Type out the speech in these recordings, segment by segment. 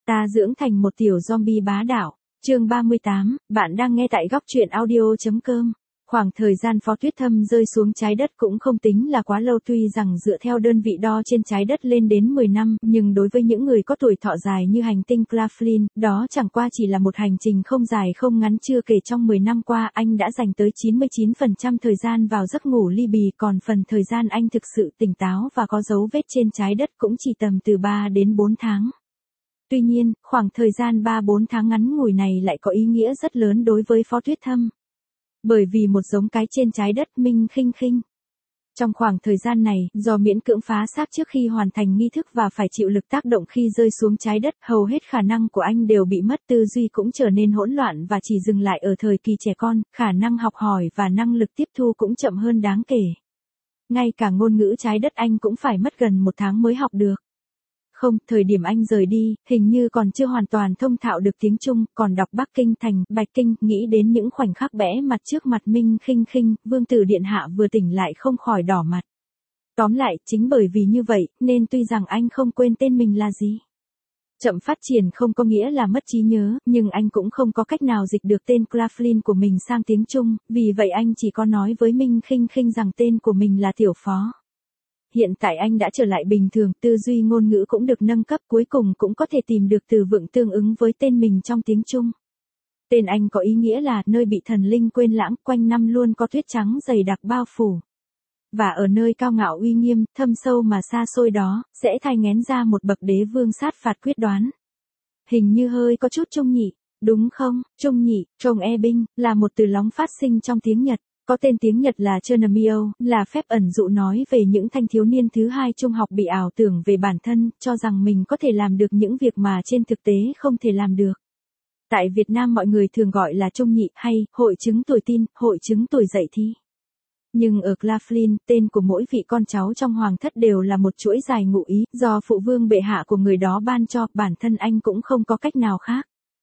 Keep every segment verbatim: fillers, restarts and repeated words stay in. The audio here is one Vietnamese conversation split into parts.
Ta dưỡng thành một tiểu zombie bá đạo. Chương ba mươi tám, bạn đang nghe tại góc truyện audio chấm com. Khoảng thời gian Phó Tuyết Thâm rơi xuống trái đất cũng không tính là quá lâu, tuy rằng dựa theo đơn vị đo trên trái đất lên đến mười năm, nhưng đối với những người có tuổi thọ dài như hành tinh Claflin, đó chẳng qua chỉ là một hành trình không dài không ngắn. Chưa kể trong mười năm qua anh đã dành tới chín mươi chín phần trăm thời gian vào giấc ngủ li bì, còn phần thời gian anh thực sự tỉnh táo và có dấu vết trên trái đất cũng chỉ tầm từ ba đến bốn tháng. Tuy nhiên, khoảng thời gian ba bốn tháng ngắn ngủi này lại có ý nghĩa rất lớn đối với Phó Tuyết Thâm. Bởi vì một giống cái trên trái đất Minh Khinh Khinh. Trong khoảng thời gian này, do miễn cưỡng phá xác trước khi hoàn thành nghi thức và phải chịu lực tác động khi rơi xuống trái đất, hầu hết khả năng của anh đều bị mất, tư duy cũng trở nên hỗn loạn và chỉ dừng lại ở thời kỳ trẻ con, khả năng học hỏi và năng lực tiếp thu cũng chậm hơn đáng kể. Ngay cả ngôn ngữ trái đất anh cũng phải mất gần một tháng mới học được. Không, thời điểm anh rời đi, hình như còn chưa hoàn toàn thông thạo được tiếng Trung, còn đọc Bắc Kinh thành, Bạch Kinh, nghĩ đến những khoảnh khắc bẽ mặt trước mặt Minh Khinh Khinh, Vương tử điện hạ vừa tỉnh lại không khỏi đỏ mặt. Tóm lại, chính bởi vì như vậy, nên tuy rằng anh không quên tên mình là gì. Chậm phát triển không có nghĩa là mất trí nhớ, nhưng anh cũng không có cách nào dịch được tên Claflin của mình sang tiếng Trung, vì vậy anh chỉ có nói với Minh Khinh Khinh rằng tên của mình là Tiểu Phó. Hiện tại anh đã trở lại bình thường, tư duy ngôn ngữ cũng được nâng cấp, cuối cùng cũng có thể tìm được từ vựng tương ứng với tên mình trong tiếng Trung. Tên anh có ý nghĩa là nơi bị thần linh quên lãng, quanh năm luôn có tuyết trắng dày đặc bao phủ. Và ở nơi cao ngạo uy nghiêm, thâm sâu mà xa xôi đó, sẽ thai nghén ra một bậc đế vương sát phạt quyết đoán. Hình như hơi có chút Trung nhị, đúng không? Trung nhị, trông e binh, là một từ lóng phát sinh trong tiếng Nhật. Có tên tiếng Nhật là Chunamyo, là phép ẩn dụ nói về những thanh thiếu niên thứ hai trung học bị ảo tưởng về bản thân, cho rằng mình có thể làm được những việc mà trên thực tế không thể làm được. Tại Việt Nam mọi người thường gọi là trung nhị, hay hội chứng tuổi tin, hội chứng tuổi dậy thì. Nhưng ở Claflin, tên của mỗi vị con cháu trong hoàng thất đều là một chuỗi dài ngụ ý, do phụ vương bệ hạ của người đó ban cho, bản thân anh cũng không có cách nào khác.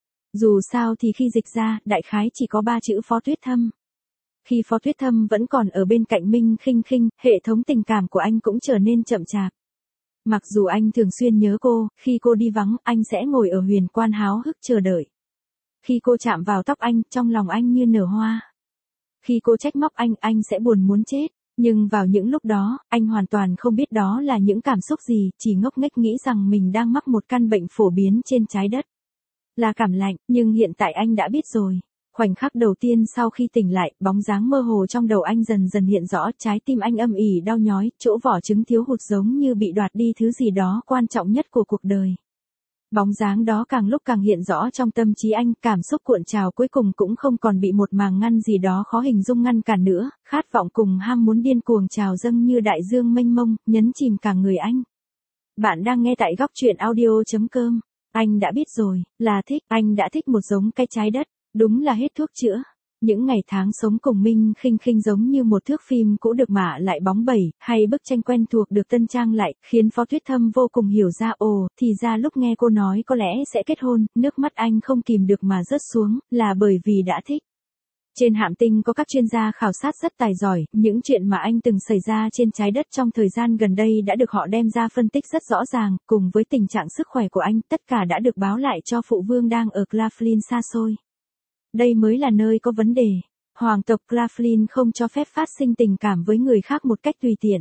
Dù sao thì khi dịch ra, đại khái chỉ có ba chữ Phó Tuyết Thâm. Khi Phó Tuyết Thâm vẫn còn ở bên cạnh Minh Khinh Khinh, hệ thống tình cảm của anh cũng trở nên chậm chạp. Mặc dù anh thường xuyên nhớ cô, khi cô đi vắng, anh sẽ ngồi ở huyền quan háo hức chờ đợi. Khi cô chạm vào tóc anh, trong lòng anh như nở hoa. Khi cô trách móc anh, anh sẽ buồn muốn chết. Nhưng vào những lúc đó, anh hoàn toàn không biết đó là những cảm xúc gì, chỉ ngốc nghếch nghĩ rằng mình đang mắc một căn bệnh phổ biến trên trái đất. Là cảm lạnh, nhưng hiện tại anh đã biết rồi. Khoảnh khắc đầu tiên sau khi tỉnh lại, bóng dáng mơ hồ trong đầu anh dần dần hiện rõ, trái tim anh âm ỉ đau nhói, chỗ vỏ trứng thiếu hụt giống như bị đoạt đi thứ gì đó quan trọng nhất của cuộc đời. Bóng dáng đó càng lúc càng hiện rõ trong tâm trí anh, cảm xúc cuộn trào cuối cùng cũng không còn bị một màng ngăn gì đó khó hình dung ngăn cản nữa, khát vọng cùng ham muốn điên cuồng trào dâng như đại dương mênh mông, nhấn chìm cả người anh. Bạn đang nghe tại góc truyện audio chấm com. Anh đã biết rồi, là thích, anh đã thích một giống cái trái đất. Đúng là hết thuốc chữa. Những ngày tháng sống cùng Minh Khinh Khinh giống như một thước phim cũ được mạ lại bóng bẩy, hay bức tranh quen thuộc được tân trang lại, khiến Phó Tuyết Thâm vô cùng hiểu ra, ồ, thì ra lúc nghe cô nói có lẽ sẽ kết hôn, nước mắt anh không kìm được mà rớt xuống, là bởi vì đã thích. Trên Hạm Tinh có các chuyên gia khảo sát rất tài giỏi, những chuyện mà anh từng xảy ra trên trái đất trong thời gian gần đây đã được họ đem ra phân tích rất rõ ràng, cùng với tình trạng sức khỏe của anh, tất cả đã được báo lại cho phụ vương đang ở Claflin xa xôi. Đây mới là nơi có vấn đề. Hoàng tộc Claflin không cho phép phát sinh tình cảm với người khác một cách tùy tiện.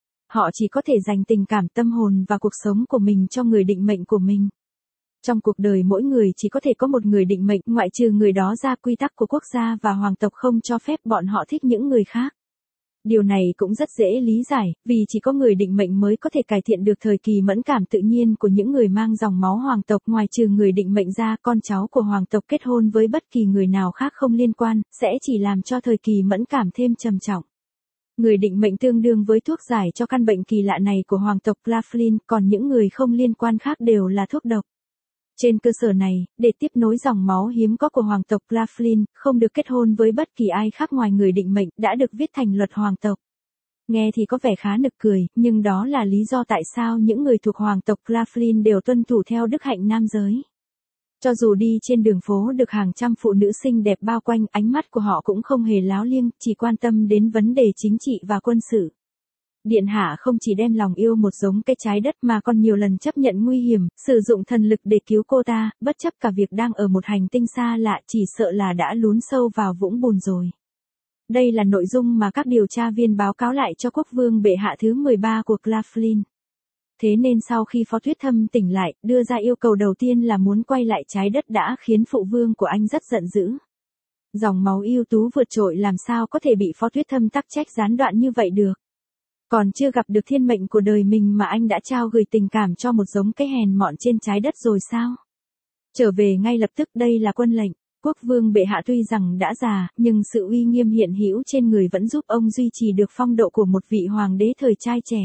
Họ chỉ có thể dành tình cảm tâm hồn và cuộc sống của mình cho người định mệnh của mình. Trong cuộc đời mỗi người chỉ có thể có một người định mệnh, ngoại trừ người đó ra, quy tắc của quốc gia và hoàng tộc không cho phép bọn họ thích những người khác. Điều này cũng rất dễ lý giải, vì chỉ có người định mệnh mới có thể cải thiện được thời kỳ mẫn cảm tự nhiên của những người mang dòng máu hoàng tộc. Ngoài trừ người định mệnh ra, con cháu của hoàng tộc kết hôn với bất kỳ người nào khác không liên quan, sẽ chỉ làm cho thời kỳ mẫn cảm thêm trầm trọng. Người định mệnh tương đương với thuốc giải cho căn bệnh kỳ lạ này của hoàng tộc Claflin, còn những người không liên quan khác đều là thuốc độc. Trên cơ sở này, để tiếp nối dòng máu hiếm có của hoàng tộc Claflin, không được kết hôn với bất kỳ ai khác ngoài người định mệnh, đã được viết thành luật hoàng tộc. Nghe thì có vẻ khá nực cười, nhưng đó là lý do tại sao những người thuộc hoàng tộc Claflin đều tuân thủ theo đức hạnh nam giới. Cho dù đi trên đường phố được hàng trăm phụ nữ xinh đẹp bao quanh, ánh mắt của họ cũng không hề láo liêng, chỉ quan tâm đến vấn đề chính trị và quân sự. điện hạ không chỉ đem lòng yêu một giống cái trái đất mà còn nhiều lần chấp nhận nguy hiểm, sử dụng thần lực để cứu cô ta, bất chấp cả việc đang ở một hành tinh xa lạ, chỉ sợ là đã lún sâu vào vũng bùn rồi. Đây là nội dung mà các điều tra viên báo cáo lại cho quốc vương bệ hạ thứ mười ba của Claflin. Thế nên sau khi Phó Tuyết Thâm tỉnh lại, đưa ra yêu cầu đầu tiên là muốn quay lại trái đất đã khiến phụ vương của anh rất giận dữ. Dòng máu ưu tú vượt trội làm sao có thể bị Phó Tuyết Thâm tắc trách gián đoạn như vậy được. Còn chưa gặp được thiên mệnh của đời mình mà anh đã trao gửi tình cảm cho một giống cái hèn mọn trên trái đất rồi sao? Trở về ngay lập tức, đây là quân lệnh. Quốc vương bệ hạ tuy rằng đã già, nhưng sự uy nghiêm hiện hữu trên người vẫn giúp ông duy trì được phong độ của một vị hoàng đế thời trai trẻ.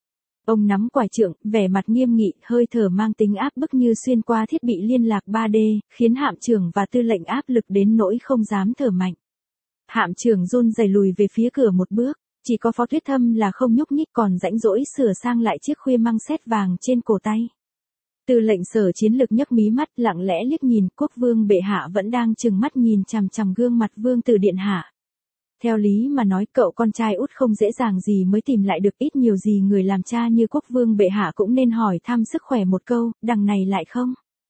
Ông nắm quải trượng, vẻ mặt nghiêm nghị, hơi thở mang tính áp bức như xuyên qua thiết bị liên lạc ba D, khiến hạm trưởng và tư lệnh áp lực đến nỗi không dám thở mạnh. Hạm trưởng run rẩy lùi về phía cửa một bước, chỉ có Phó Tuyết Thâm là không nhúc nhích, còn rãnh rỗi sửa sang lại chiếc khuy măng sét vàng trên cổ tay. Tư lệnh sở chiến lược nhấc mí mắt, lặng lẽ liếc nhìn, quốc vương bệ hạ vẫn đang trừng mắt nhìn chằm chằm gương mặt vương tử điện hạ. Theo lý mà nói, cậu con trai út không dễ dàng gì mới tìm lại được, ít nhiều gì người làm cha như quốc vương bệ hạ cũng nên hỏi thăm sức khỏe một câu, đằng này lại không.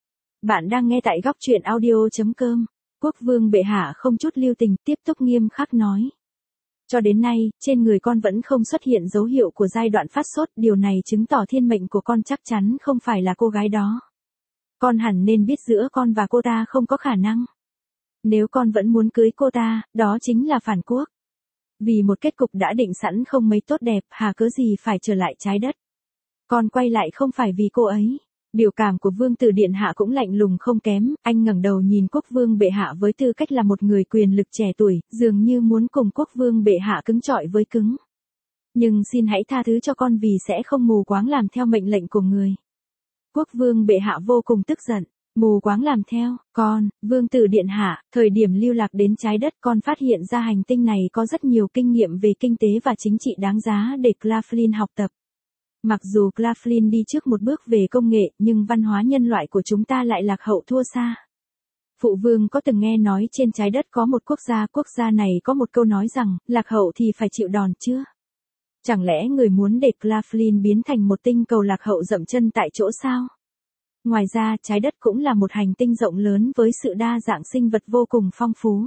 Bạn đang nghe tại góc truyện audio chấm com. Quốc vương bệ hạ không chút lưu tình, tiếp tục nghiêm khắc nói. Cho đến nay, trên người con vẫn không xuất hiện dấu hiệu của giai đoạn phát sốt, điều này chứng tỏ thiên mệnh của con chắc chắn không phải là cô gái đó. Con hẳn nên biết giữa con và cô ta không có khả năng. Nếu con vẫn muốn cưới cô ta, đó chính là phản quốc. Vì một kết cục đã định sẵn không mấy tốt đẹp, hà cớ gì phải trở lại trái đất. Con quay lại không phải vì cô ấy. Biểu cảm của vương tử điện hạ cũng lạnh lùng không kém, anh ngẩng đầu nhìn quốc vương bệ hạ với tư cách là một người quyền lực trẻ tuổi, dường như muốn cùng quốc vương bệ hạ cứng chọi với cứng. Nhưng xin hãy tha thứ cho con vì sẽ không mù quáng làm theo mệnh lệnh của người. Quốc vương bệ hạ vô cùng tức giận. Mù quáng làm theo, con, vương tử điện hạ, thời điểm lưu lạc đến trái đất con phát hiện ra hành tinh này có rất nhiều kinh nghiệm về kinh tế và chính trị đáng giá để Claflin học tập. Mặc dù Claflin đi trước một bước về công nghệ, nhưng văn hóa nhân loại của chúng ta lại lạc hậu thua xa. Phụ vương có từng nghe nói trên trái đất có một quốc gia, quốc gia này có một câu nói rằng, lạc hậu thì phải chịu đòn chưa? Chẳng lẽ người muốn để Claflin biến thành một tinh cầu lạc hậu dậm chân tại chỗ sao? Ngoài ra, trái đất cũng là một hành tinh rộng lớn với sự đa dạng sinh vật vô cùng phong phú.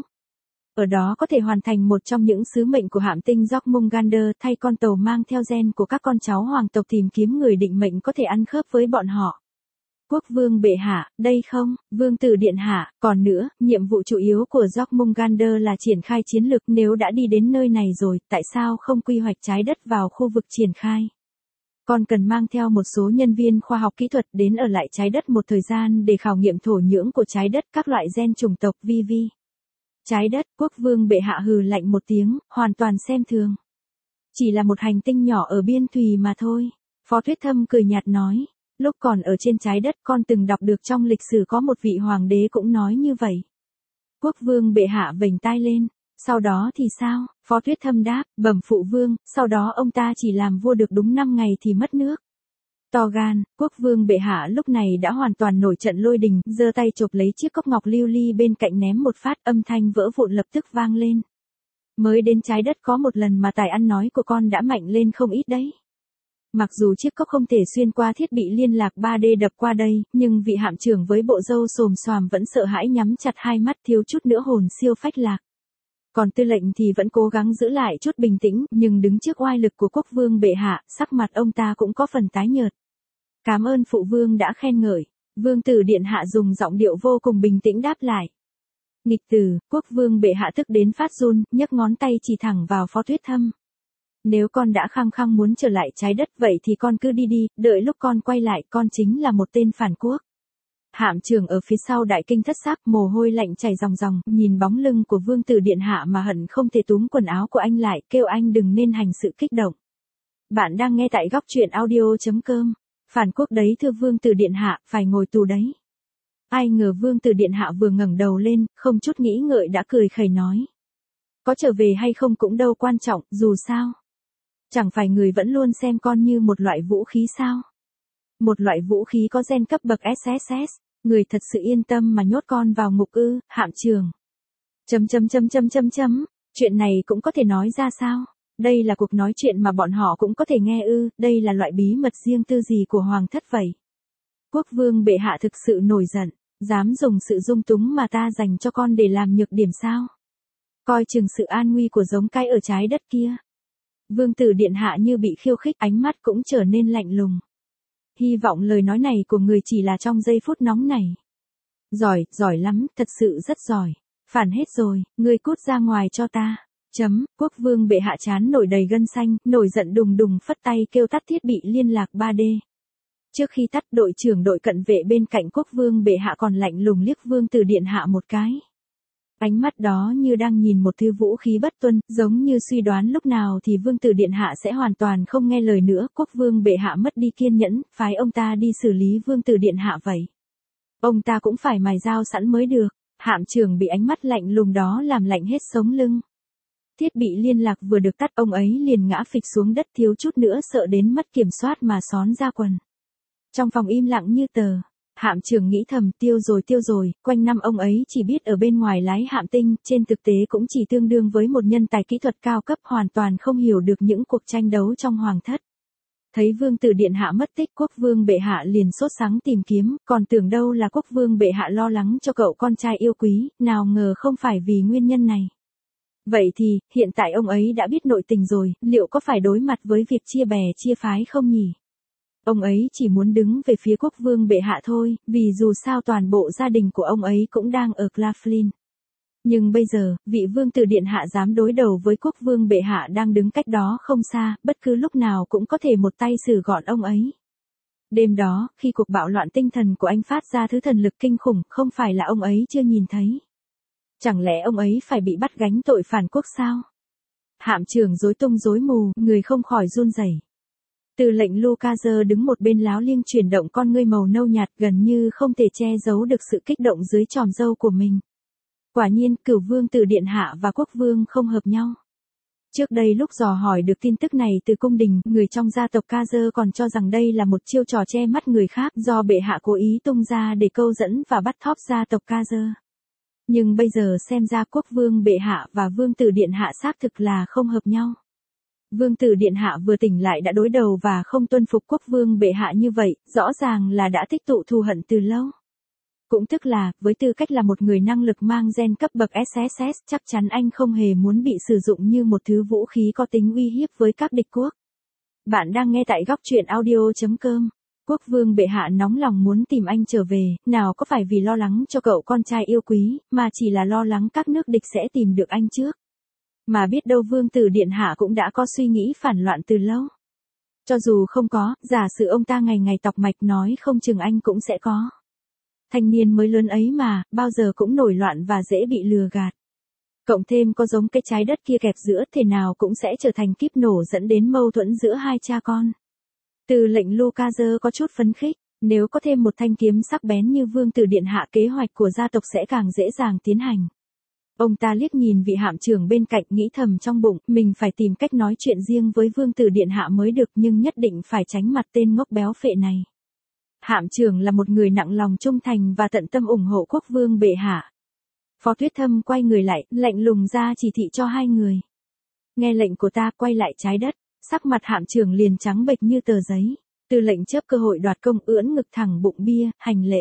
Ở đó có thể hoàn thành một trong những sứ mệnh của hạm tinh Jormungandr, thay con tàu mang theo gen của các con cháu hoàng tộc tìm kiếm người định mệnh có thể ăn khớp với bọn họ. Quốc vương bệ hạ, đây không, vương tử điện hạ, còn nữa, nhiệm vụ chủ yếu của Jormungandr là triển khai chiến lược, nếu đã đi đến nơi này rồi, tại sao không quy hoạch trái đất vào khu vực triển khai? Con cần mang theo một số nhân viên khoa học kỹ thuật đến ở lại trái đất một thời gian để khảo nghiệm thổ nhưỡng của trái đất, các loại gen chủng tộc vi vi. Trái đất, quốc vương bệ hạ hừ lạnh một tiếng, hoàn toàn xem thường. Chỉ là một hành tinh nhỏ ở biên thùy mà thôi. Phó Tuyết Thâm cười nhạt nói, lúc còn ở trên trái đất con từng đọc được trong lịch sử có một vị hoàng đế cũng nói như vậy. Quốc vương bệ hạ vểnh tai lên. Sau đó thì sao? Phó Tuyết Thâm đáp, bẩm phụ vương, sau đó ông ta chỉ làm vua được đúng năm ngày thì mất nước. To gan, quốc vương bệ hạ lúc này đã hoàn toàn nổi trận lôi đình, giơ tay chộp lấy chiếc cốc ngọc lưu ly bên cạnh ném một phát, âm thanh vỡ vụn lập tức vang lên. Mới đến trái đất có một lần mà tài ăn nói của con đã mạnh lên không ít đấy. Mặc dù chiếc cốc không thể xuyên qua thiết bị liên lạc ba D đập qua đây, nhưng vị hạm trưởng với bộ râu xồm xoàm vẫn sợ hãi nhắm chặt hai mắt, thiếu chút nữa hồn siêu phách lạc. Còn tư lệnh thì vẫn cố gắng giữ lại chút bình tĩnh, nhưng đứng trước oai lực của quốc vương bệ hạ, sắc mặt ông ta cũng có phần tái nhợt. Cảm ơn phụ vương đã khen ngợi. Vương tử điện hạ dùng giọng điệu vô cùng bình tĩnh đáp lại. Nghịch tử, quốc vương bệ hạ tức đến phát run, nhấc ngón tay chỉ thẳng vào Phó Tuyết Thâm. Nếu con đã khăng khăng muốn trở lại trái đất vậy thì con cứ đi đi, đợi lúc con quay lại con chính là một tên phản quốc. Hạm trưởng ở phía sau đại kinh thất sắc, mồ hôi lạnh chảy ròng ròng, nhìn bóng lưng của vương tử điện hạ mà hận không thể túm quần áo của anh lại, kêu anh đừng nên hành sự kích động. Bạn đang nghe tại góc truyện audio chấm com. Phản quốc đấy thưa vương tử điện hạ, phải ngồi tù đấy. Ai ngờ vương tử điện hạ vừa ngẩng đầu lên, không chút nghĩ ngợi đã cười khẩy nói. Có trở về hay không cũng đâu quan trọng, dù sao. Chẳng phải người vẫn luôn xem con như một loại vũ khí sao? Một loại vũ khí có gen cấp bậc ét ét ét, người thật sự yên tâm mà nhốt con vào ngục ư, hạm trưởng. Chấm chấm chấm chấm chấm chấm, chuyện này cũng có thể nói ra sao? Đây là cuộc nói chuyện mà bọn họ cũng có thể nghe ư, đây là loại bí mật riêng tư gì của hoàng thất vậy? Quốc vương bệ hạ thực sự nổi giận, dám dùng sự dung túng mà ta dành cho con để làm nhược điểm sao? Coi chừng sự an nguy của giống cây ở trái đất kia. Vương tử điện hạ như bị khiêu khích, ánh mắt cũng trở nên lạnh lùng. Hy vọng lời nói này của người chỉ là trong giây phút nóng này. Giỏi, giỏi lắm, thật sự rất giỏi. Phản hết rồi, ngươi cút ra ngoài cho ta. Chấm, quốc vương bệ hạ chán nổi đầy gân xanh, nổi giận đùng đùng phất tay kêu tắt thiết bị liên lạc ba D. Trước khi tắt, đội trưởng đội cận vệ bên cạnh quốc vương bệ hạ còn lạnh lùng liếc vương tử điện hạ một cái. Ánh mắt đó như đang nhìn một thứ vũ khí bất tuân, giống như suy đoán lúc nào thì vương tử điện hạ sẽ hoàn toàn không nghe lời nữa. Quốc vương bệ hạ mất đi kiên nhẫn, phái ông ta đi xử lý vương tử điện hạ vậy. Ông ta cũng phải mài dao sẵn mới được. Hạm trưởng bị ánh mắt lạnh lùng đó làm lạnh hết sống lưng. Thiết bị liên lạc vừa được tắt, ông ấy liền ngã phịch xuống đất, thiếu chút nữa sợ đến mất kiểm soát mà xón ra quần. Trong phòng im lặng như tờ, hạm trưởng nghĩ thầm, tiêu rồi tiêu rồi, quanh năm ông ấy chỉ biết ở bên ngoài lái hạm tinh, trên thực tế cũng chỉ tương đương với một nhân tài kỹ thuật cao cấp, hoàn toàn không hiểu được những cuộc tranh đấu trong hoàng thất. Thấy vương tử điện hạ mất tích, quốc vương bệ hạ liền sốt sắng tìm kiếm, còn tưởng đâu là quốc vương bệ hạ lo lắng cho cậu con trai yêu quý, nào ngờ không phải vì nguyên nhân này. Vậy thì, hiện tại ông ấy đã biết nội tình rồi, liệu có phải đối mặt với việc chia bè chia phái không nhỉ? Ông ấy chỉ muốn đứng về phía quốc vương bệ hạ thôi, vì dù sao toàn bộ gia đình của ông ấy cũng đang ở Claflin. Nhưng bây giờ, vị vương tử điện hạ dám đối đầu với quốc vương bệ hạ đang đứng cách đó không xa, bất cứ lúc nào cũng có thể một tay xử gọn ông ấy. Đêm đó, khi cuộc bạo loạn tinh thần của anh phát ra thứ thần lực kinh khủng, không phải là ông ấy chưa nhìn thấy. Chẳng lẽ ông ấy phải bị bắt gánh tội phản quốc sao? Hạm trưởng rối tung rối mù, người không khỏi run rẩy. Tư lệnh Lucas đứng một bên láo liêng chuyển động con ngươi màu nâu nhạt, gần như không thể che giấu được sự kích động dưới tròm râu của mình. Quả nhiên, cửu vương tử điện hạ và quốc vương không hợp nhau. Trước đây lúc dò hỏi được tin tức này từ cung đình, người trong gia tộc Kazer còn cho rằng đây là một chiêu trò che mắt người khác do bệ hạ cố ý tung ra để câu dẫn và bắt thóp gia tộc Kazer. Nhưng bây giờ xem ra quốc vương bệ hạ và vương tử điện hạ xác thực là không hợp nhau. Vương tử điện hạ vừa tỉnh lại đã đối đầu và không tuân phục quốc vương bệ hạ như vậy, rõ ràng là đã tích tụ thù hận từ lâu. Cũng tức là, với tư cách là một người năng lực mang gen cấp bậc ét ét ét, chắc chắn anh không hề muốn bị sử dụng như một thứ vũ khí có tính uy hiếp với các địch quốc. Bạn đang nghe tại góc truyện audio chấm com. Quốc vương bệ hạ nóng lòng muốn tìm anh trở về, nào có phải vì lo lắng cho cậu con trai yêu quý, mà chỉ là lo lắng các nước địch sẽ tìm được anh trước. Mà biết đâu vương tử điện hạ cũng đã có suy nghĩ phản loạn từ lâu. Cho dù không có, giả sử ông ta ngày ngày tọc mạch nói không chừng anh cũng sẽ có. Thanh niên mới lớn ấy mà, bao giờ cũng nổi loạn và dễ bị lừa gạt. Cộng thêm có giống cái trái đất kia kẹp giữa, thế nào cũng sẽ trở thành kíp nổ dẫn đến mâu thuẫn giữa hai cha con. Tư lệnh Lucas có chút phấn khích, nếu có thêm một thanh kiếm sắc bén như vương tử điện hạ, kế hoạch của gia tộc sẽ càng dễ dàng tiến hành. Ông ta liếc nhìn vị hạm trưởng bên cạnh, nghĩ thầm trong bụng, mình phải tìm cách nói chuyện riêng với vương tử điện hạ mới được, nhưng nhất định phải tránh mặt tên ngốc béo phệ này. Hạm trưởng là một người nặng lòng trung thành và tận tâm ủng hộ quốc vương bệ hạ. Phó Tuyết Thâm quay người lại, lạnh lùng ra chỉ thị cho hai người. Nghe lệnh của ta, quay lại trái đất. Sắc mặt hạm trưởng liền trắng bệch như tờ giấy. Tư lệnh chớp cơ hội đoạt công, ưỡn ngực thẳng bụng bia, hành lễ.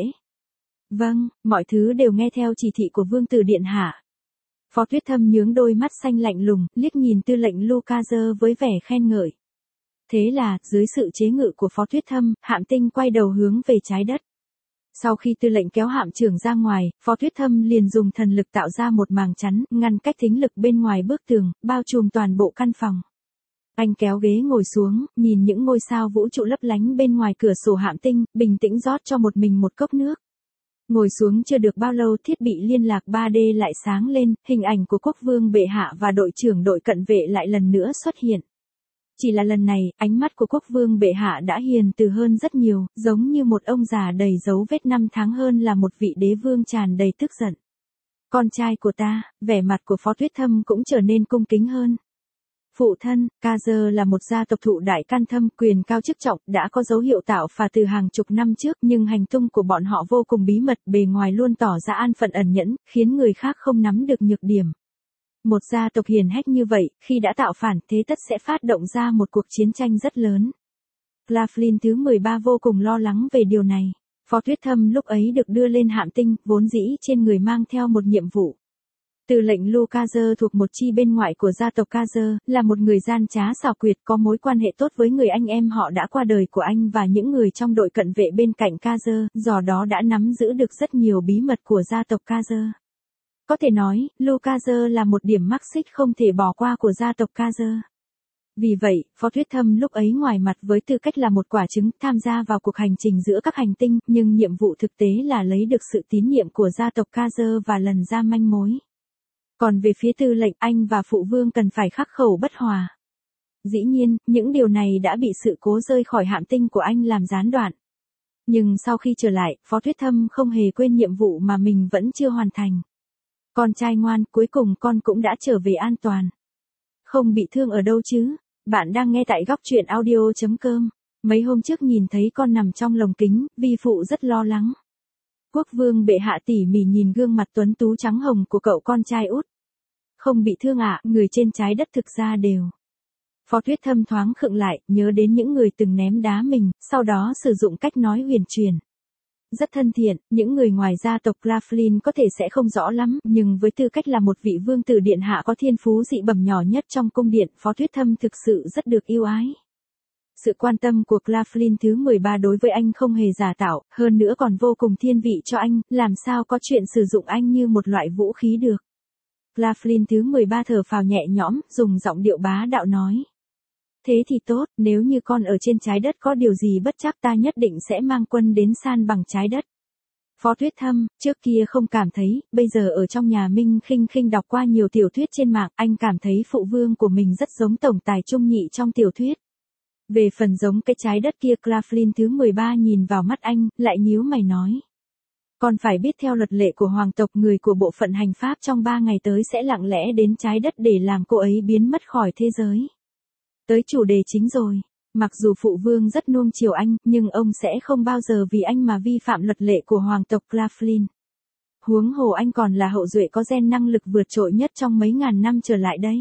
Vâng, mọi thứ đều nghe theo chỉ thị của vương tử điện hạ. Phó Tuyết Thâm nhướng đôi mắt xanh lạnh lùng, liếc nhìn tư lệnh Lucas với vẻ khen ngợi. Thế là, dưới sự chế ngự của Phó Tuyết Thâm, hạm tinh quay đầu hướng về trái đất. Sau khi tư lệnh kéo hạm trưởng ra ngoài, Phó Tuyết Thâm liền dùng thần lực tạo ra một màng chắn, ngăn cách thính lực bên ngoài bức tường, bao trùm toàn bộ căn phòng. Anh kéo ghế ngồi xuống, nhìn những ngôi sao vũ trụ lấp lánh bên ngoài cửa sổ hạm tinh, bình tĩnh rót cho một mình một cốc nước. Ngồi xuống chưa được bao lâu, thiết bị liên lạc ba D lại sáng lên, hình ảnh của quốc vương bệ hạ và đội trưởng đội cận vệ lại lần nữa xuất hiện. Chỉ là lần này, ánh mắt của quốc vương bệ hạ đã hiền từ hơn rất nhiều, giống như một ông già đầy dấu vết năm tháng hơn là một vị đế vương tràn đầy tức giận. Con trai của ta, vẻ mặt của Phó Tuyết Thâm cũng trở nên cung kính hơn. Phụ thân, Kazer là một gia tộc thụ đại can thâm, quyền cao chức trọng, đã có dấu hiệu tạo phà từ hàng chục năm trước, nhưng hành tung của bọn họ vô cùng bí mật, bề ngoài luôn tỏ ra an phận ẩn nhẫn, khiến người khác không nắm được nhược điểm. Một gia tộc hiền hách như vậy, khi đã tạo phản, thế tất sẽ phát động ra một cuộc chiến tranh rất lớn. Claflin thứ mười ba vô cùng lo lắng về điều này. Phó Tuyết Thâm lúc ấy được đưa lên Hạm Tinh, vốn dĩ trên người mang theo một nhiệm vụ. Tư lệnh Lu Kazơ thuộc một chi bên ngoại của gia tộc Kazơ, là một người gian trá xảo quyệt, có mối quan hệ tốt với người anh em họ đã qua đời của anh và những người trong đội cận vệ bên cạnh Kazơ, do đó đã nắm giữ được rất nhiều bí mật của gia tộc Kazơ. Có thể nói, Lu Kazơ là một điểm mắc xích không thể bỏ qua của gia tộc Kazơ. Vì vậy, Phó Tuyết Thâm lúc ấy ngoài mặt với tư cách là một quả trứng tham gia vào cuộc hành trình giữa các hành tinh, nhưng nhiệm vụ thực tế là lấy được sự tín nhiệm của gia tộc Kazơ và lần ra manh mối. Còn về phía tư lệnh, anh và phụ vương cần phải khắc khẩu bất hòa. Dĩ nhiên, những điều này đã bị sự cố rơi khỏi Hạm Tinh của anh làm gián đoạn. Nhưng sau khi trở lại, Phó Tuyết Thâm không hề quên nhiệm vụ mà mình vẫn chưa hoàn thành. Con trai ngoan, cuối cùng con cũng đã trở về an toàn. Không bị thương ở đâu chứ? Bạn đang nghe tại góc truyện audio chấm com. Mấy hôm trước nhìn thấy con nằm trong lồng kính, vi phụ rất lo lắng. Quốc vương bệ hạ tỉ mỉ nhìn gương mặt tuấn tú trắng hồng của cậu con trai út. Không bị thương ạ, à, người trên trái đất thực ra đều. Phó Tuyết Thâm thoáng khựng lại, nhớ đến những người từng ném đá mình, sau đó sử dụng cách nói huyền truyền. Rất thân thiện, những người ngoài gia tộc Claflin có thể sẽ không rõ lắm, nhưng với tư cách là một vị vương tử điện hạ có thiên phú dị bẩm nhỏ nhất trong cung điện, Phó Tuyết Thâm thực sự rất được yêu ái. Sự quan tâm của Claflin thứ mười ba đối với anh không hề giả tạo, hơn nữa còn vô cùng thiên vị cho anh, làm sao có chuyện sử dụng anh như một loại vũ khí được. Claflin thứ mười ba thở phào nhẹ nhõm, dùng giọng điệu bá đạo nói. Thế thì tốt, nếu như con ở trên trái đất có điều gì bất trắc ta nhất định sẽ mang quân đến san bằng trái đất. Phó Tuyết Thâm, trước kia không cảm thấy, bây giờ ở trong nhà Minh Khinh Khinh đọc qua nhiều tiểu thuyết trên mạng, anh cảm thấy phụ vương của mình rất giống tổng tài trung nhị trong tiểu thuyết. Về phần giống cái trái đất kia, Claflin thứ mười ba nhìn vào mắt anh, lại nhíu mày nói. Con phải biết theo luật lệ của hoàng tộc, người của bộ phận hành pháp trong ba ngày tới sẽ lặng lẽ đến trái đất để làm cô ấy biến mất khỏi thế giới. Tới chủ đề chính rồi. Mặc dù phụ vương rất nuông chiều anh, nhưng ông sẽ không bao giờ vì anh mà vi phạm luật lệ của hoàng tộc Claflin. Huống hồ anh còn là hậu duệ có gen năng lực vượt trội nhất trong mấy ngàn năm trở lại đây.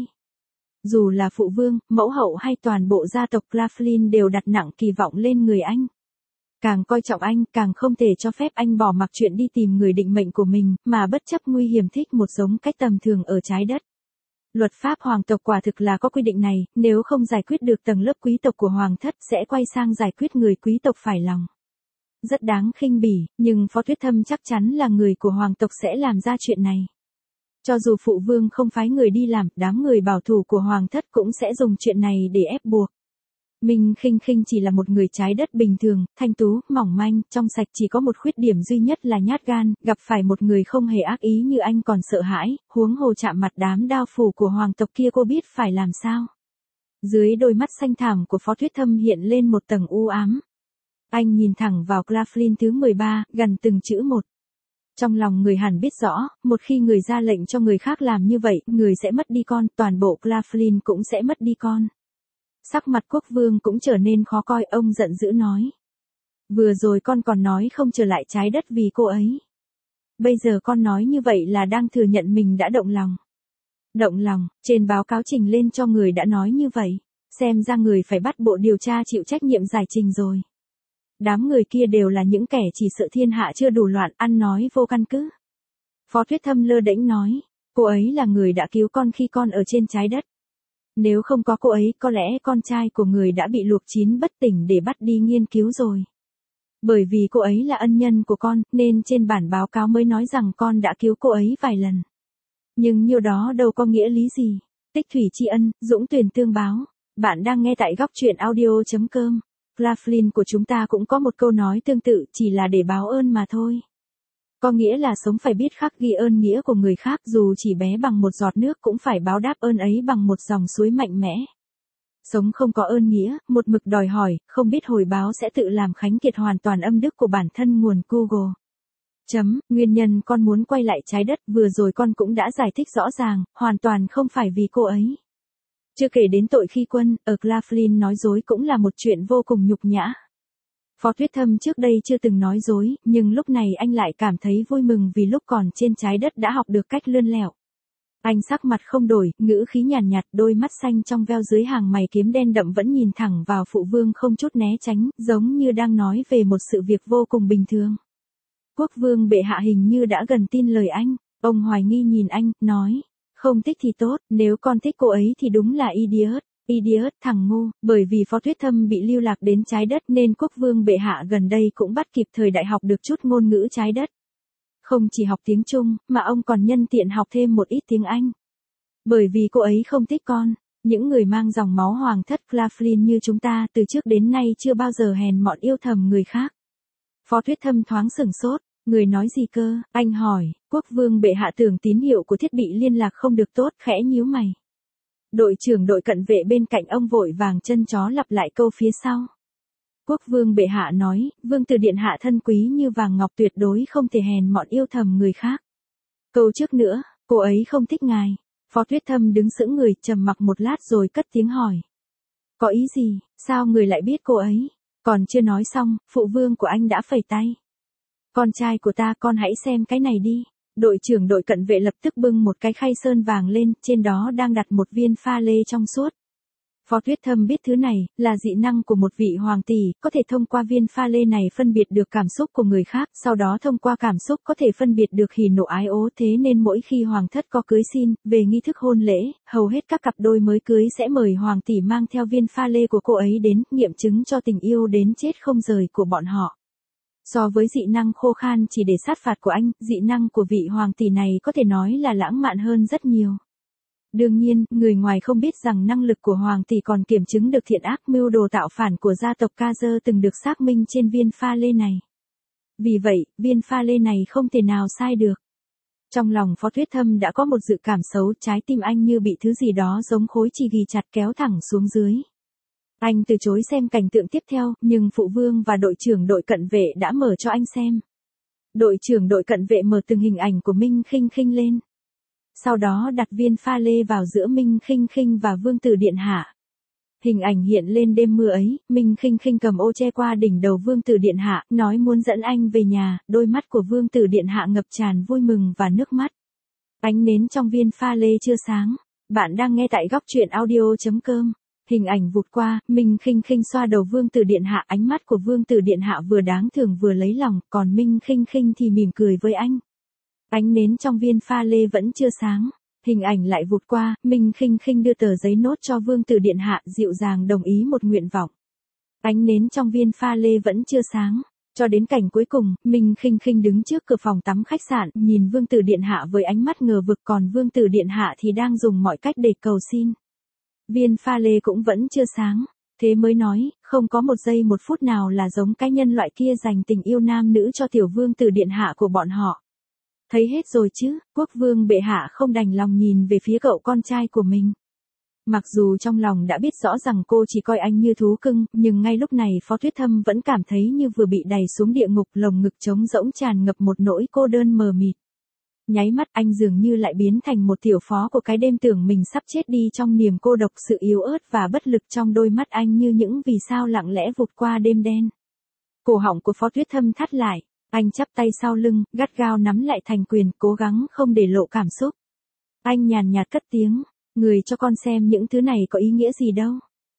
Dù là phụ vương, mẫu hậu hay toàn bộ gia tộc Claflin đều đặt nặng kỳ vọng lên người anh. Càng coi trọng anh, càng không thể cho phép anh bỏ mặc chuyện đi tìm người định mệnh của mình, mà bất chấp nguy hiểm thích một giống cách tầm thường ở trái đất. Luật pháp hoàng tộc quả thực là có quy định này, nếu không giải quyết được tầng lớp quý tộc của hoàng thất sẽ quay sang giải quyết người quý tộc phải lòng. Rất đáng khinh bỉ, nhưng Phó Tuyết Thâm chắc chắn là người của hoàng tộc sẽ làm ra chuyện này. Cho dù phụ vương không phái người đi làm, đám người bảo thủ của hoàng thất cũng sẽ dùng chuyện này để ép buộc. Minh Khinh Khinh chỉ là một người trái đất bình thường, thanh tú, mỏng manh, trong sạch, chỉ có một khuyết điểm duy nhất là nhát gan, gặp phải một người không hề ác ý như anh còn sợ hãi, huống hồ chạm mặt đám đao phủ của hoàng tộc kia cô biết phải làm sao. Dưới đôi mắt xanh thẳm của Phó Tuyết Thâm hiện lên một tầng u ám. Anh nhìn thẳng vào Claflin thứ mười ba, gần từng chữ một. Trong lòng người hẳn biết rõ, một khi người ra lệnh cho người khác làm như vậy, người sẽ mất đi con, toàn bộ Claflin cũng sẽ mất đi con. Sắc mặt quốc vương cũng trở nên khó coi, ông giận dữ nói. Vừa rồi con còn nói không trở lại trái đất vì cô ấy. Bây giờ con nói như vậy là đang thừa nhận mình đã động lòng. Động lòng, trên báo cáo trình lên cho người đã nói như vậy. Xem ra người phải bắt bộ điều tra chịu trách nhiệm giải trình rồi. Đám người kia đều là những kẻ chỉ sợ thiên hạ chưa đủ loạn, ăn nói vô căn cứ. Phó Tuyết Thâm lơ đễnh nói, cô ấy là người đã cứu con khi con ở trên trái đất. Nếu không có cô ấy, có lẽ con trai của người đã bị luộc chín bất tỉnh để bắt đi nghiên cứu rồi. Bởi vì cô ấy là ân nhân của con, nên trên bản báo cáo mới nói rằng con đã cứu cô ấy vài lần. Nhưng nhiêu đó đâu có nghĩa lý gì. Tích thủy tri ân, dũng tuyển tương báo. Bạn đang nghe tại góc truyện audio chấm com. Claflin của chúng ta cũng có một câu nói tương tự, chỉ là để báo ơn mà thôi. Có nghĩa là sống phải biết khắc ghi ơn nghĩa của người khác, dù chỉ bé bằng một giọt nước cũng phải báo đáp ơn ấy bằng một dòng suối mạnh mẽ. Sống không có ơn nghĩa, một mực đòi hỏi, không biết hồi báo sẽ tự làm khánh kiệt hoàn toàn âm đức của bản thân. Nguồn Google. Chấm, nguyên nhân con muốn quay lại trái đất vừa rồi con cũng đã giải thích rõ ràng, hoàn toàn không phải vì cô ấy. Chưa kể đến tội khi quân, ở Claflin nói dối cũng là một chuyện vô cùng nhục nhã. Phó Tuyết Thâm trước đây chưa từng nói dối, nhưng lúc này anh lại cảm thấy vui mừng vì lúc còn trên trái đất đã học được cách lươn lẹo. Anh sắc mặt không đổi, ngữ khí nhàn nhạt, đôi mắt xanh trong veo dưới hàng mày kiếm đen đậm vẫn nhìn thẳng vào phụ vương không chút né tránh, giống như đang nói về một sự việc vô cùng bình thường. Quốc vương bệ hạ hình như đã gần tin lời anh, ông hoài nghi nhìn anh, nói, không thích thì tốt, nếu con thích cô ấy thì đúng là idiot. Idiot, thằng ngu, bởi vì Phó Tuyết Thâm bị lưu lạc đến trái đất nên quốc vương bệ hạ gần đây cũng bắt kịp thời đại học được chút ngôn ngữ trái đất. Không chỉ học tiếng Trung, mà ông còn nhân tiện học thêm một ít tiếng Anh. Bởi vì cô ấy không thích con, những người mang dòng máu hoàng thất Claflin như chúng ta từ trước đến nay chưa bao giờ hèn mọn yêu thầm người khác. Phó Tuyết Thâm thoáng sửng sốt, người nói gì cơ, anh hỏi, quốc vương bệ hạ tưởng tín hiệu của thiết bị liên lạc không được tốt, khẽ nhíu mày. Đội trưởng đội cận vệ bên cạnh ông vội vàng chân chó lặp lại câu phía sau. Quốc vương bệ hạ nói, vương tử điện hạ thân quý như vàng ngọc tuyệt đối không thể hèn mọn yêu thầm người khác. Câu trước nữa, cô ấy không thích ngài. Phó Tuyết Thâm đứng sững người, trầm mặc một lát rồi cất tiếng hỏi. Có ý gì, sao người lại biết cô ấy? Còn chưa nói xong, phụ vương của anh đã phẩy tay. Con trai của ta, con hãy xem cái này đi. Đội trưởng đội cận vệ lập tức bưng một cái khay sơn vàng lên, trên đó đang đặt một viên pha lê trong suốt. Phó Tuyết Thâm biết thứ này, là dị năng của một vị hoàng tỷ, có thể thông qua viên pha lê này phân biệt được cảm xúc của người khác, sau đó thông qua cảm xúc có thể phân biệt được hỉ nộ ái ố, thế nên mỗi khi hoàng thất có cưới xin, về nghi thức hôn lễ, hầu hết các cặp đôi mới cưới sẽ mời hoàng tỷ mang theo viên pha lê của cô ấy đến, nghiệm chứng cho tình yêu đến chết không rời của bọn họ. So với dị năng khô khan chỉ để sát phạt của anh, dị năng của vị hoàng tỷ này có thể nói là lãng mạn hơn rất nhiều. Đương nhiên, người ngoài không biết rằng năng lực của hoàng tỷ còn kiểm chứng được thiện ác mưu đồ tạo phản của gia tộc Kazer từng được xác minh trên viên pha lê này. Vì vậy, viên pha lê này không thể nào sai được. Trong lòng Phó Tuyết Thâm đã có một dự cảm xấu, trái tim anh như bị thứ gì đó giống khối chì ghì chặt kéo thẳng xuống dưới. Anh từ chối xem cảnh tượng tiếp theo, nhưng phụ vương và đội trưởng đội cận vệ đã mở cho anh xem. Đội trưởng đội cận vệ mở từng hình ảnh của Minh Khinh Khinh lên. Sau đó đặt viên pha lê vào giữa Minh Khinh Khinh và vương tử điện hạ. Hình ảnh hiện lên đêm mưa ấy, Minh Khinh Khinh cầm ô che qua đỉnh đầu vương tử điện hạ, nói muốn dẫn anh về nhà, đôi mắt của vương tử điện hạ ngập tràn vui mừng và nước mắt. Ánh nến trong viên pha lê chưa sáng. Bạn đang nghe tại góc truyện audio chấm com. Hình ảnh vụt qua, Minh Khinh Khinh xoa đầu vương tử điện hạ, ánh mắt của vương tử điện hạ vừa đáng thương vừa lấy lòng, còn Minh Khinh Khinh thì mỉm cười với anh. Ánh nến trong viên pha lê vẫn chưa sáng. Hình ảnh lại vụt qua, Minh Khinh Khinh đưa tờ giấy nốt cho vương tử điện hạ, dịu dàng đồng ý một nguyện vọng. Ánh nến trong viên pha lê vẫn chưa sáng. Cho đến cảnh cuối cùng, Minh Khinh Khinh đứng trước cửa phòng tắm khách sạn, nhìn vương tử điện hạ với ánh mắt ngờ vực, còn vương tử điện hạ thì đang dùng mọi cách để cầu xin. Viên pha lê cũng vẫn chưa sáng. Thế mới nói, không có một giây một phút nào là giống cái nhân loại kia dành tình yêu nam nữ cho tiểu vương tử điện hạ của bọn họ. Thấy hết rồi chứ, quốc vương bệ hạ không đành lòng nhìn về phía cậu con trai của mình. Mặc dù trong lòng đã biết rõ rằng cô chỉ coi anh như thú cưng, nhưng ngay lúc này Phó Tuyết Thâm vẫn cảm thấy như vừa bị đày xuống địa ngục, lồng ngực trống rỗng tràn ngập một nỗi cô đơn mờ mịt. Nháy mắt anh dường như lại biến thành một tiểu phó của cái đêm tưởng mình sắp chết đi trong niềm cô độc, sự yếu ớt và bất lực trong đôi mắt anh như những vì sao lặng lẽ vụt qua đêm đen. Cổ họng của Phó Tuyết Thâm thắt lại, anh chắp tay sau lưng, gắt gao nắm lại thành quyền, cố gắng không để lộ cảm xúc. Anh nhàn nhạt cất tiếng, người cho con xem những thứ này có ý nghĩa gì đâu.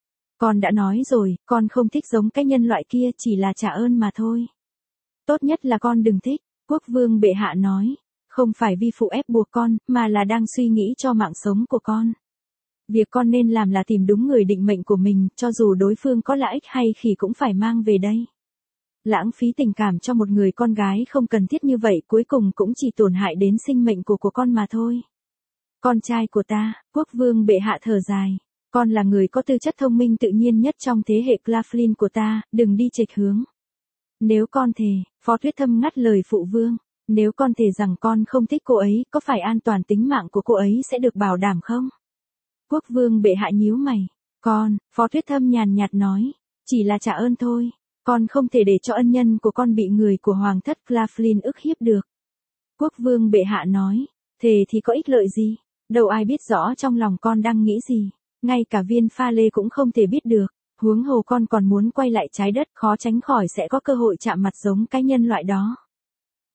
Con đã nói rồi, con không thích giống cái nhân loại kia, chỉ là trả ơn mà thôi. Tốt nhất là con đừng thích, quốc vương bệ hạ nói. Không phải vi phụ ép buộc con, mà là đang suy nghĩ cho mạng sống của con. Việc con nên làm là tìm đúng người định mệnh của mình, cho dù đối phương có là ích hay khỉ cũng phải mang về đây. Lãng phí tình cảm cho một người con gái không cần thiết như vậy, cuối cùng cũng chỉ tổn hại đến sinh mệnh của của con mà thôi. Con trai của ta, quốc vương bệ hạ thở dài. Con là người có tư chất thông minh tự nhiên nhất trong thế hệ Claflin của ta, đừng đi chệch hướng. Nếu con thề, Phó Tuyết Thâm ngắt lời phụ vương. Nếu con thề rằng con không thích cô ấy, có phải an toàn tính mạng của cô ấy sẽ được bảo đảm không? Quốc vương bệ hạ nhíu mày. Con, Phó Tuyết Thâm nhàn nhạt nói, chỉ là trả ơn thôi. Con không thể để cho ân nhân của con bị người của hoàng thất Claflin ức hiếp được. Quốc vương bệ hạ nói, thề thì có ích lợi gì? Đâu ai biết rõ trong lòng con đang nghĩ gì. Ngay cả viên pha lê cũng không thể biết được. Huống hồ con còn muốn quay lại trái đất, khó tránh khỏi sẽ có cơ hội chạm mặt giống cái nhân loại đó.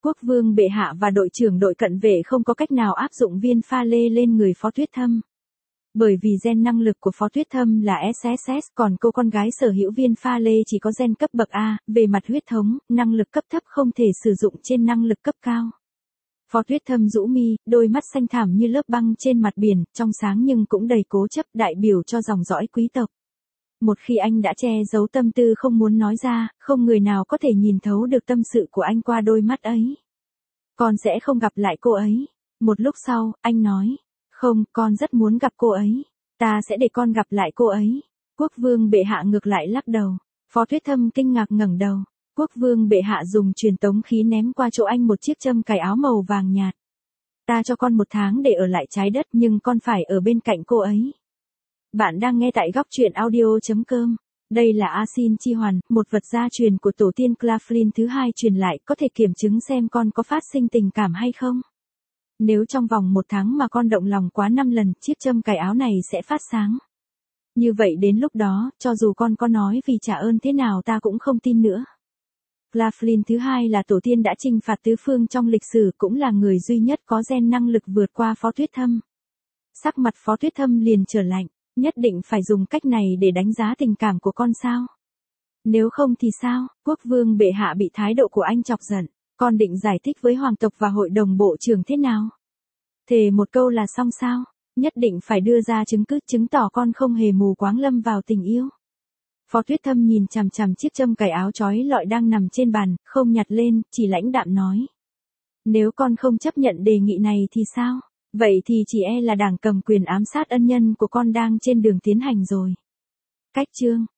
Quốc vương bệ hạ và đội trưởng đội cận vệ không có cách nào áp dụng viên pha lê lên người Phó Tuyết Thâm. Bởi vì gen năng lực của Phó Tuyết Thâm là ét ét ét, còn cô con gái sở hữu viên pha lê chỉ có gen cấp bậc A, về mặt huyết thống, năng lực cấp thấp không thể sử dụng trên năng lực cấp cao. Phó Tuyết Thâm rũ mi, đôi mắt xanh thẳm như lớp băng trên mặt biển, trong sáng nhưng cũng đầy cố chấp, đại biểu cho dòng dõi quý tộc. Một khi anh đã che giấu tâm tư không muốn nói ra, không người nào có thể nhìn thấu được tâm sự của anh qua đôi mắt ấy. Con sẽ không gặp lại cô ấy. Một lúc sau, anh nói, không, con rất muốn gặp cô ấy. Ta sẽ để con gặp lại cô ấy. Quốc vương bệ hạ ngược lại lắc đầu. Phó Tuyết Thâm kinh ngạc ngẩng đầu. Quốc vương bệ hạ dùng truyền tống khí ném qua chỗ anh một chiếc châm cài áo màu vàng nhạt. Ta cho con một tháng để ở lại trái đất nhưng con phải ở bên cạnh cô ấy. Bạn đang nghe tại góc truyện audio.com. Đây là A Xin Chi Hoàn, một vật gia truyền của tổ tiên Claflin thứ hai truyền lại, có thể kiểm chứng xem con có phát sinh tình cảm hay không. Nếu trong vòng một tháng mà con động lòng quá năm lần, chiếc châm cài áo này sẽ phát sáng. Như vậy đến lúc đó, cho dù con có nói vì trả ơn thế nào ta cũng không tin nữa. Claflin thứ hai là tổ tiên đã trừng phạt tứ phương trong lịch sử, cũng là người duy nhất có gen năng lực vượt qua Phó Tuyết Thâm. Sắc mặt Phó Tuyết Thâm liền trở lạnh, nhất định phải dùng cách này để đánh giá tình cảm của con sao? Nếu không thì sao? Quốc vương bệ hạ bị thái độ của anh chọc giận, con định giải thích với hoàng tộc và hội đồng bộ trưởng thế nào? Thề một câu là xong sao? Nhất định phải đưa ra chứng cứ chứng tỏ con không hề mù quáng lâm vào tình yêu. Phó Tuyết Thâm nhìn chằm chằm chiếc châm cài áo chói lọi đang nằm trên bàn, không nhặt lên, chỉ lãnh đạm nói. Nếu con không chấp nhận đề nghị này thì sao? Vậy thì chỉ e là đảng cầm quyền ám sát ân nhân của con đang trên đường tiến hành rồi. Cách chương